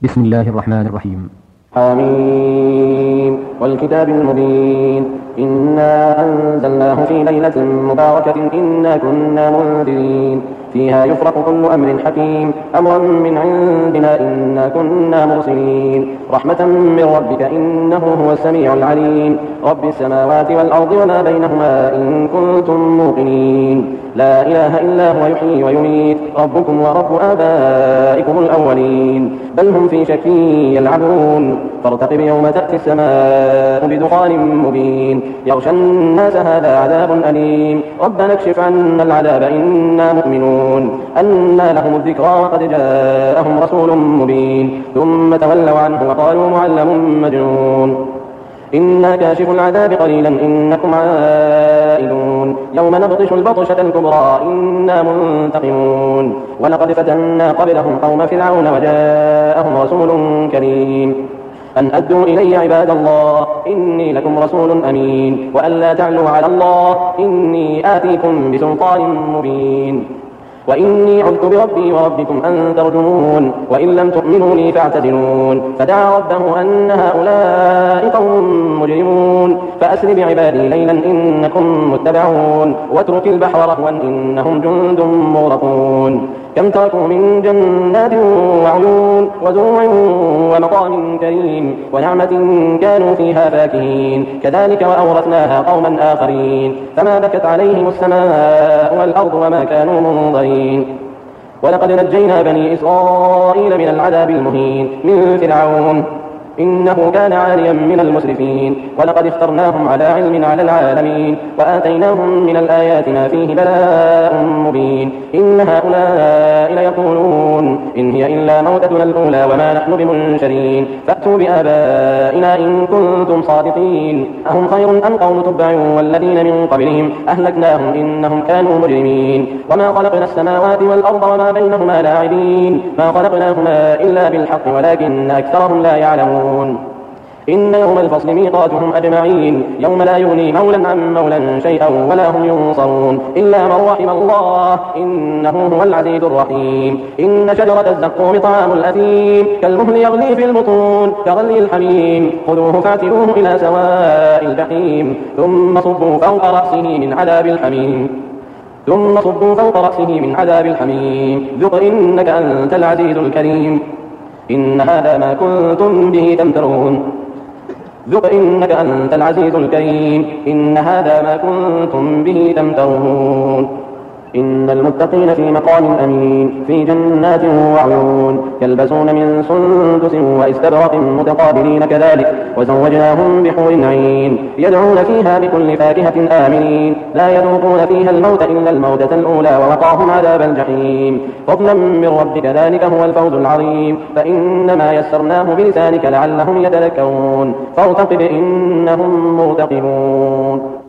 بسم الله الرحمن الرحيم. آمين والكتاب المبين إنا أنزلناه في ليلة مباركة إنا كنا منذرين فيها يفرق كل أمر حكيم أمرا من عندنا إنا كنا مرسلين رحمة من ربك إنه هو السميع العليم رب السماوات والأرض وما بينهما إن كنتم موقنين لا إله إلا هو يحيي ويميت ربكم ورب آبائكم الأولين بل هم في شك يلعبون فارتقب يوم تأتي السماء بدخان مبين يغشى الناس هذا عذاب أليم ربنا اكشف عنا العذاب إنا مؤمنون أنى لهم الذكرى وقد جاءهم رسول مبين ثم تولوا عنه وقالوا معلم مجنون إنا كاشف العذاب قليلا إنكم عائدون يوم نبطش البطشة الكبرى إنا منتقمون ولقد فتنا قبلهم قوم فرعون وجاءهم رسول كريم أن أدوا إلي عباد الله إني لكم رسول أمين وأن لا تعلوا على الله إني آتيكم بسلطان مبين وإني عذت بربي وربكم أن ترجمون وإن لم تؤمنوا لي فاعتزلون فدعا ربه أن هؤلاء قوم مجرمون فأسر بعبادي ليلا إنكم متبعون واترك البحر رهوا إنهم جند مغرقون كم تركوا من جنات وعيون وزروع ومقام كريم ونعمة كانوا فيها فاكهين كذلك وأورثناها قوما آخرين فما بكت عليهم السماء والأرض وما كانوا منظرين ولقد نجينا بني إسرائيل من العذاب المهين من فرعون إنه كان عاليا من المسرفين ولقد اخترناهم على علم على العالمين وآتيناهم من الآيات ما فيه بلاء مبين إن هؤلاء ليقولون إن هي إلا موتتنا الأولى وما نحن بمنشرين فأتوا بآبائنا إن كنتم صادقين أهم خير أم قوم تبع والذين من قبلهم أهلكناهم إنهم كانوا مجرمين وما خلقنا السماوات والأرض وما بينهما لاعبين ما خلقناهما إلا بالحق ولكن أكثرهم لا يعلمون إن يوم الفصل ميقاتهم أجمعين يوم لا يغني مولا عن مولا شيئا ولا هم ينصرون إلا من رحم الله إنه هو العزيز الرحيم إن شجرة الزقوم طعام الأثيم كالمهل يغلي في البطون كغلي الحميم خذوه فاعتلوه إلى سواء الجحيم ثم صبوا فوق رأسه من عذاب الحميم ذق إنك أنت العزيز الكريم إن هذا ما كنتم به تمترون ذق إنك أنت العزيز الكريم إن هذا ما كنتم به تمترون إن المتقين في مقام أمين في جنات وعيون يلبسون من سندس واستبرق متقابلين كذلك وزوجناهم بحور عين يدعون فيها بكل فاكهة آمنين لا يذوقون فيها الموت إلا الموتة الأولى ووقاهم عذاب الجحيم فضلا من ربك ذلك هو الفوز العظيم فإنما يسرناه بلسانك لعلهم يتذكرون فارتقب إنهم مرتقبون